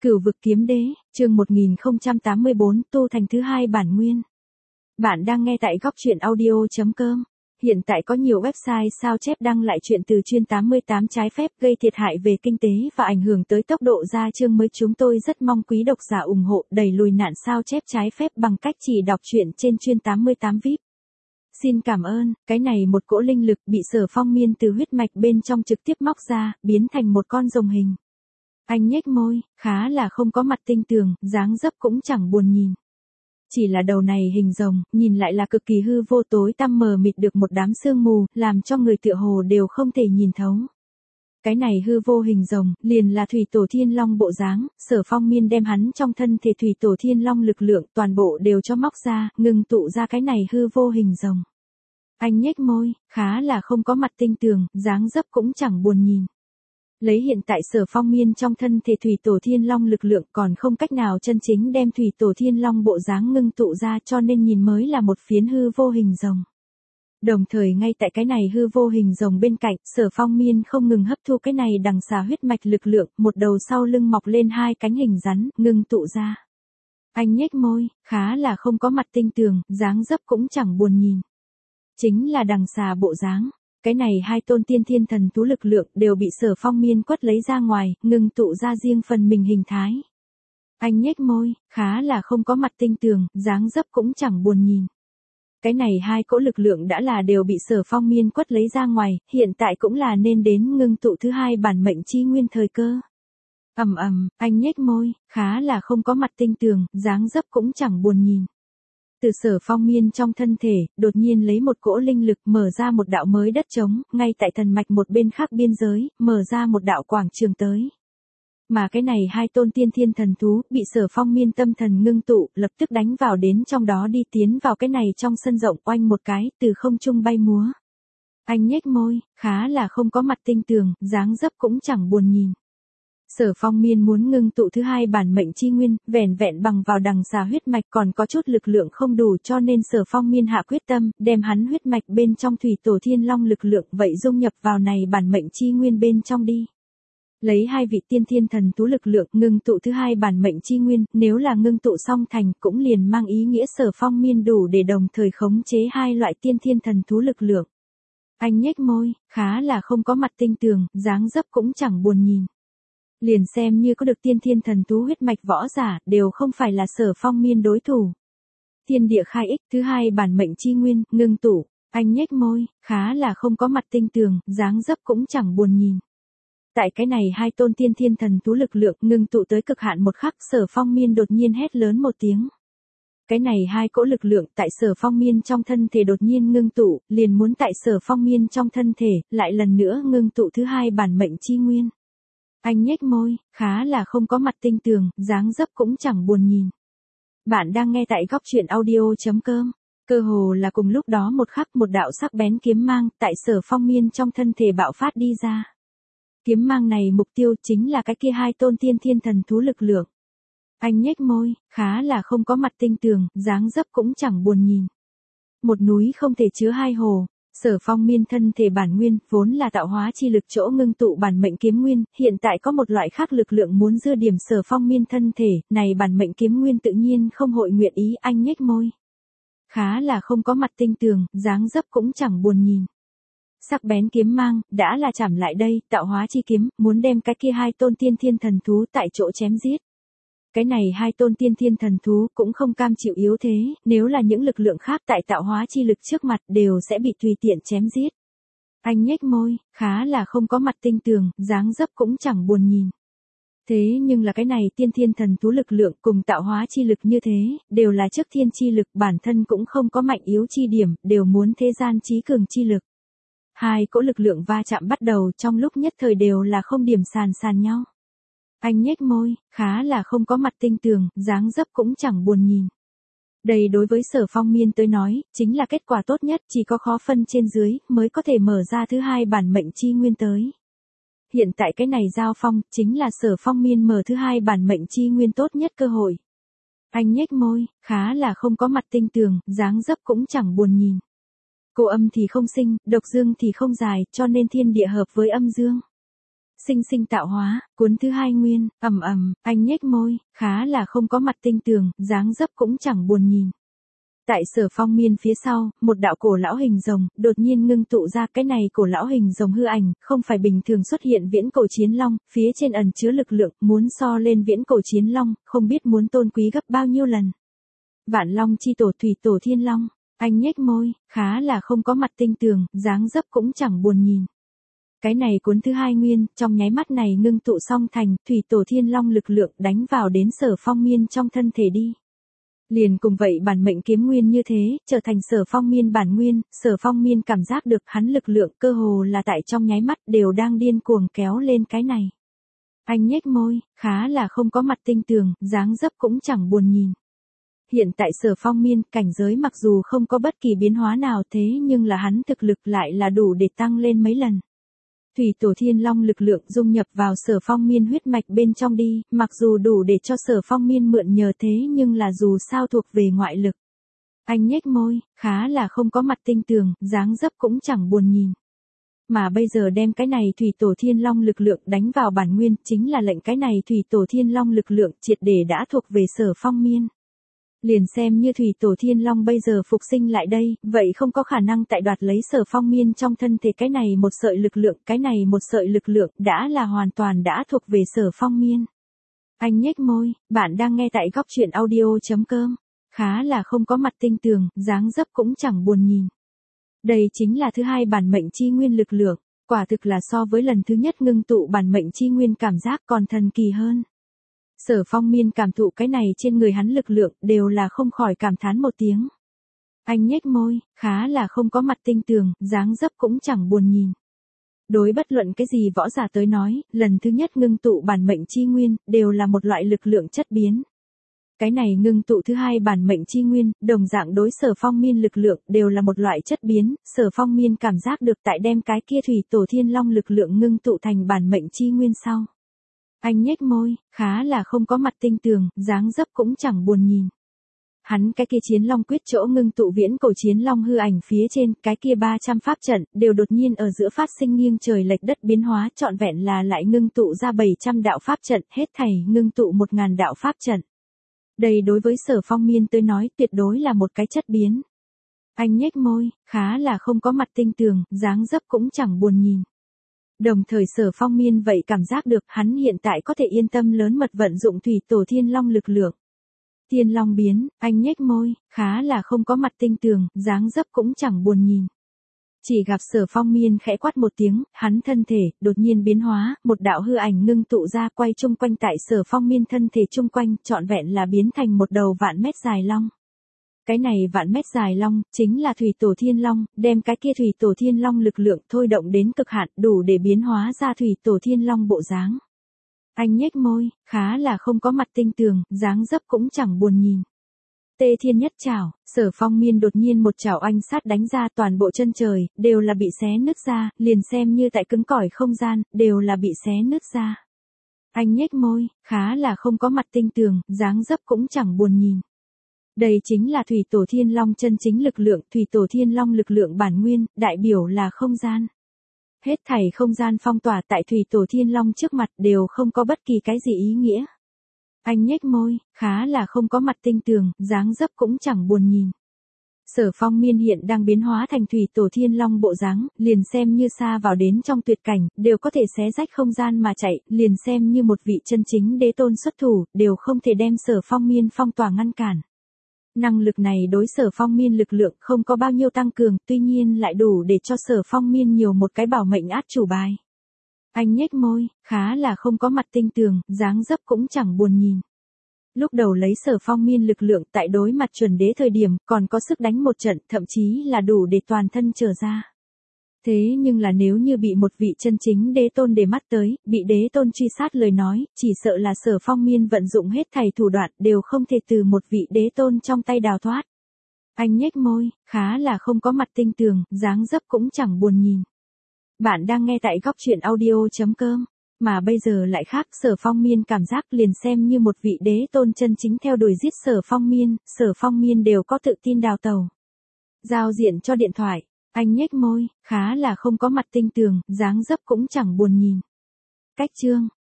Cửu vực kiếm đế, chương 1084, tu thành thứ hai bản nguyên. Bạn đang nghe tại góc truyện audio.com. Hiện tại có nhiều website sao chép đăng lại chuyện từ chuyên 88 trái phép gây thiệt hại về kinh tế và ảnh hưởng tới tốc độ ra chương mới. Chúng tôi rất mong quý độc giả ủng hộ đẩy lùi nạn sao chép trái phép bằng cách chỉ đọc truyện trên chuyên 88 VIP. Xin cảm ơn. Cái này một cỗ linh lực bị Sở Phong Miên từ huyết mạch bên trong trực tiếp móc ra, biến thành một con rồng hình. Anh nhếch môi, khá là không có mặt tinh tường, dáng dấp cũng chẳng buồn nhìn. Chỉ là đầu này hình rồng, nhìn lại là cực kỳ hư vô, tối tăm mờ mịt được một đám sương mù, làm cho người tựa hồ đều không thể nhìn thấu. Cái này hư vô hình rồng, liền là Thủy Tổ Thiên Long bộ dáng. Sở Phong Miên đem hắn trong thân thể Thủy Tổ Thiên Long lực lượng toàn bộ đều cho móc ra, ngừng tụ ra cái này hư vô hình rồng. Anh nhếch môi, khá là không có mặt tinh tường, dáng dấp cũng chẳng buồn nhìn. Lấy hiện tại Sở Phong Miên trong thân thể Thủy Tổ Thiên Long lực lượng còn không cách nào chân chính đem Thủy Tổ Thiên Long bộ dáng ngưng tụ ra, cho nên nhìn mới là một phiến hư vô hình rồng. Đồng thời ngay tại cái này hư vô hình rồng bên cạnh, Sở Phong Miên không ngừng hấp thu cái này đằng xà huyết mạch lực lượng, một đầu sau lưng mọc lên hai cánh hình rắn, ngưng tụ ra. Anh nhếch môi, khá là không có mặt tinh tường, dáng dấp cũng chẳng buồn nhìn. Chính là đằng xà bộ dáng. Cái này hai tôn tiên thiên thần thú lực lượng đều bị Sở Phong Miên quất lấy ra ngoài, ngừng tụ ra riêng phần mình hình thái. Anh nhếch môi, khá là không có mặt tinh tường, dáng dấp cũng chẳng buồn nhìn. Cái này hai cỗ lực lượng đã là đều bị Sở Phong Miên quất lấy ra ngoài, hiện tại cũng là nên đến ngưng tụ thứ hai bản mệnh chi nguyên thời cơ. Anh nhếch môi, khá là không có mặt tinh tường, dáng dấp cũng chẳng buồn nhìn. Từ Sở Phong Miên trong thân thể, đột nhiên lấy một cỗ linh lực mở ra một đạo mới đất trống, ngay tại thần mạch một bên khác biên giới, mở ra một đạo quảng trường tới. Mà cái này hai tôn tiên thiên thần thú, bị Sở Phong Miên tâm thần ngưng tụ, lập tức đánh vào đến trong đó đi, tiến vào cái này trong sân rộng, oanh một cái, từ không trung bay múa. Anh nhếch môi, khá là không có mặt tinh tường, dáng dấp cũng chẳng buồn nhìn. Sở Phong Miên muốn ngưng tụ thứ hai bản mệnh chi nguyên, vẻn vẹn bằng vào đằng xà huyết mạch còn có chút lực lượng không đủ, cho nên Sở Phong Miên hạ quyết tâm, đem hắn huyết mạch bên trong Thủy Tổ Thiên Long lực lượng vậy dung nhập vào này bản mệnh chi nguyên bên trong đi. Lấy hai vị tiên thiên thần thú lực lượng ngưng tụ thứ hai bản mệnh chi nguyên, nếu là ngưng tụ xong thành cũng liền mang ý nghĩa Sở Phong Miên đủ để đồng thời khống chế hai loại tiên thiên thần thú lực lượng. Anh nhếch môi, khá là không có mặt tinh tường, dáng dấp cũng chẳng buồn nhìn. Liền xem như có được tiên thiên thần thú huyết mạch võ giả, đều không phải là Sở Phong Miên đối thủ. Thiên địa khai ích, thứ hai bản mệnh chi nguyên, ngưng tụ. Anh nhếch môi, khá là không có mặt tinh tường, dáng dấp cũng chẳng buồn nhìn. Tại cái này hai tôn tiên thiên thần thú lực lượng ngưng tụ tới cực hạn một khắc, Sở Phong Miên đột nhiên hét lớn một tiếng. Cái này hai cỗ lực lượng tại Sở Phong Miên trong thân thể đột nhiên ngưng tụ, liền muốn tại Sở Phong Miên trong thân thể, lại lần nữa ngưng tụ thứ hai bản mệnh chi nguyên. Anh nhếch môi, khá là không có mặt tinh tường, dáng dấp cũng chẳng buồn nhìn. Bạn đang nghe tại góc truyện audio.com. Cơ hồ là cùng lúc đó một khắc, một đạo sắc bén kiếm mang tại Sở Phong Miên trong thân thể bạo phát đi ra. Kiếm mang này mục tiêu chính là cái kia hai tôn tiên thiên thần thú lực lượng. Anh nhếch môi, khá là không có mặt tinh tường, dáng dấp cũng chẳng buồn nhìn. Một núi không thể chứa hai hồ. Sở Phong Miên thân thể bản nguyên, vốn là tạo hóa chi lực chỗ ngưng tụ bản mệnh kiếm nguyên, hiện tại có một loại khác lực lượng muốn dư điểm Sở Phong Miên thân thể, này bản mệnh kiếm nguyên tự nhiên không hội nguyện ý. Anh nhếch môi, khá là không có mặt tinh tường, dáng dấp cũng chẳng buồn nhìn. Sắc bén kiếm mang, đã là chảm lại đây, tạo hóa chi kiếm, muốn đem cái kia hai tôn tiên thiên thần thú tại chỗ chém giết. Cái này hai tôn tiên thiên thần thú cũng không cam chịu yếu thế, nếu là những lực lượng khác tại tạo hóa chi lực trước mặt đều sẽ bị tùy tiện chém giết. Anh nhếch môi, khá là không có mặt tinh tường, dáng dấp cũng chẳng buồn nhìn. Thế nhưng là cái này tiên thiên thần thú lực lượng cùng tạo hóa chi lực như thế, đều là trước thiên chi lực, bản thân cũng không có mạnh yếu chi điểm, đều muốn thế gian trí cường chi lực. Hai cỗ lực lượng va chạm bắt đầu trong lúc nhất thời đều là không điểm sàn nhau. Anh nhếch môi, khá là không có mặt tinh tường, dáng dấp cũng chẳng buồn nhìn. Đây đối với Sở Phong Miên tới nói, chính là kết quả tốt nhất, chỉ có khó phân trên dưới, mới có thể mở ra thứ hai bản mệnh chi nguyên tới. Hiện tại cái này giao phong, chính là Sở Phong Miên mở thứ hai bản mệnh chi nguyên tốt nhất cơ hội. Anh nhếch môi, khá là không có mặt tinh tường, dáng dấp cũng chẳng buồn nhìn. Cô âm thì không sinh, độc dương thì không dài, cho nên thiên địa hợp với âm dương. Sinh sinh tạo hóa, cuốn thứ hai nguyên, anh nhếch môi, khá là không có mặt tinh tường, dáng dấp cũng chẳng buồn nhìn. Tại Sở Phong Miên phía sau, một đạo cổ lão hình rồng, đột nhiên ngưng tụ ra. Cái này cổ lão hình rồng hư ảnh, không phải bình thường xuất hiện viễn cổ chiến long, phía trên ẩn chứa lực lượng, muốn so lên viễn cổ chiến long, không biết muốn tôn quý gấp bao nhiêu lần. Vạn long chi tổ thủy tổ thiên long, anh nhếch môi, khá là không có mặt tinh tường, dáng dấp cũng chẳng buồn nhìn. Cái này cuốn thứ hai nguyên, trong nháy mắt này ngưng tụ xong thành, thủy tổ thiên long lực lượng đánh vào đến Sở Phong Miên trong thân thể đi. Liền cùng vậy bản mệnh kiếm nguyên như thế, trở thành Sở Phong Miên bản nguyên, Sở Phong Miên cảm giác được hắn lực lượng cơ hồ là tại trong nháy mắt đều đang điên cuồng kéo lên cái này. Anh nhếch môi, khá là không có mặt tinh tường, dáng dấp cũng chẳng buồn nhìn. Hiện tại Sở Phong Miên, cảnh giới mặc dù không có bất kỳ biến hóa nào thế nhưng là hắn thực lực lại là đủ để tăng lên mấy lần. Thủy tổ thiên long lực lượng dung nhập vào Sở Phong Miên huyết mạch bên trong đi, mặc dù đủ để cho Sở Phong Miên mượn nhờ thế nhưng là dù sao thuộc về ngoại lực. Anh nhếch môi, khá là không có mặt tinh tường, dáng dấp cũng chẳng buồn nhìn. Mà bây giờ đem cái này thủy tổ thiên long lực lượng đánh vào bản nguyên, chính là lệnh cái này thủy tổ thiên long lực lượng triệt để đã thuộc về Sở Phong Miên. Liền xem như thủy tổ thiên long bây giờ phục sinh lại đây, vậy không có khả năng tại đoạt lấy Sở Phong Miên trong thân thể cái này một sợi lực lượng, cái này một sợi lực lượng đã là hoàn toàn đã thuộc về Sở Phong Miên. Anh nhếch môi, bạn đang nghe tại góc truyện audio.com, khá là không có mặt tinh tường, dáng dấp cũng chẳng buồn nhìn. Đây chính là thứ hai bản mệnh chi nguyên lực lượng, quả thực là so với lần thứ nhất ngưng tụ bản mệnh chi nguyên cảm giác còn thần kỳ hơn. Sở Phong Miên cảm thụ cái này trên người hắn lực lượng đều là không khỏi cảm thán một tiếng. Anh nhếch môi, khá là không có mặt tinh tường, dáng dấp cũng chẳng buồn nhìn. Đối bất luận cái gì võ giả tới nói, lần thứ nhất ngưng tụ bản mệnh chi nguyên, đều là một loại lực lượng chất biến. Cái này ngưng tụ thứ hai bản mệnh chi nguyên, đồng dạng đối Sở Phong Miên lực lượng đều là một loại chất biến, Sở Phong Miên cảm giác được tại đem cái kia thủy tổ thiên long lực lượng ngưng tụ thành bản mệnh chi nguyên sau. Anh nhếch môi, khá là không có mặt tinh tường, dáng dấp cũng chẳng buồn nhìn. Hắn cái kia chiến long quyết chỗ ngưng tụ viễn cổ chiến long hư ảnh phía trên, cái kia 300 pháp trận, đều đột nhiên ở giữa phát sinh nghiêng trời lệch đất biến hóa, trọn vẹn là lại ngưng tụ ra 700 đạo pháp trận, hết thảy ngưng tụ 1000 đạo pháp trận. Đây đối với Sở Phong Miên tới nói tuyệt đối là một cái chất biến. Anh nhếch môi, khá là không có mặt tinh tường, dáng dấp cũng chẳng buồn nhìn. Đồng thời Sở Phong Miên vậy cảm giác được hắn hiện tại có thể yên tâm lớn mật vận dụng thủy tổ thiên long lực lượng. Thiên long biến, anh nhếch môi, khá là không có mặt tinh tường, dáng dấp cũng chẳng buồn nhìn. Chỉ gặp Sở Phong Miên khẽ quát một tiếng, hắn thân thể đột nhiên biến hóa, một đạo hư ảnh ngưng tụ ra quay chung quanh tại Sở Phong Miên thân thể chung quanh, trọn vẹn là biến thành một đầu vạn mét dài long. Cái này vạn mét dài long, chính là thủy tổ thiên long, đem cái kia thủy tổ thiên long lực lượng thôi động đến cực hạn, đủ để biến hóa ra thủy tổ thiên long bộ dáng. Anh nhếch môi, khá là không có mặt tinh tường, dáng dấp cũng chẳng buồn nhìn. Tê thiên nhất chảo, Sở Phong Miên đột nhiên một chảo anh sát đánh ra, toàn bộ chân trời, đều là bị xé nứt ra, liền xem như tại cứng cỏi không gian, đều là bị xé nứt ra. Anh nhếch môi, khá là không có mặt tinh tường, dáng dấp cũng chẳng buồn nhìn. Đây chính là thủy tổ thiên long chân chính lực lượng, thủy tổ thiên long lực lượng bản nguyên, đại biểu là không gian. Hết thảy không gian phong tỏa tại thủy tổ thiên long trước mặt đều không có bất kỳ cái gì ý nghĩa. Anh nhếch môi, khá là không có mặt tinh tường, dáng dấp cũng chẳng buồn nhìn. Sở Phong Miên hiện đang biến hóa thành thủy tổ thiên long bộ dáng, liền xem như xa vào đến trong tuyệt cảnh, đều có thể xé rách không gian mà chạy, liền xem như một vị chân chính đế tôn xuất thủ, đều không thể đem Sở Phong Miên phong tỏa ngăn cản. Năng lực này đối Sở Phong Miên lực lượng không có bao nhiêu tăng cường, tuy nhiên lại đủ để cho Sở Phong Miên nhiều một cái bảo mệnh át chủ bài. Anh nhếch môi, khá là không có mặt tinh tường, dáng dấp cũng chẳng buồn nhìn. Lúc đầu lấy Sở Phong Miên lực lượng tại đối mặt chuẩn đế thời điểm, còn có sức đánh một trận, thậm chí là đủ để toàn thân trở ra. Thế nhưng là nếu như bị một vị chân chính đế tôn để mắt tới, bị đế tôn truy sát lời nói, chỉ sợ là Sở Phong Miên vận dụng hết thảy thủ đoạn đều không thể từ một vị đế tôn trong tay đào thoát. Anh nhếch môi, khá là không có mặt tinh tường, dáng dấp cũng chẳng buồn nhìn. Bạn đang nghe tại góc truyện audio.com, mà bây giờ lại khác, Sở Phong Miên cảm giác liền xem như một vị đế tôn chân chính theo đuổi giết Sở Phong Miên đều có tự tin đào tẩu. Giao diện cho điện thoại. Anh nhếch môi, khá là không có mặt tinh tường, dáng dấp cũng chẳng buồn nhìn. Cách chương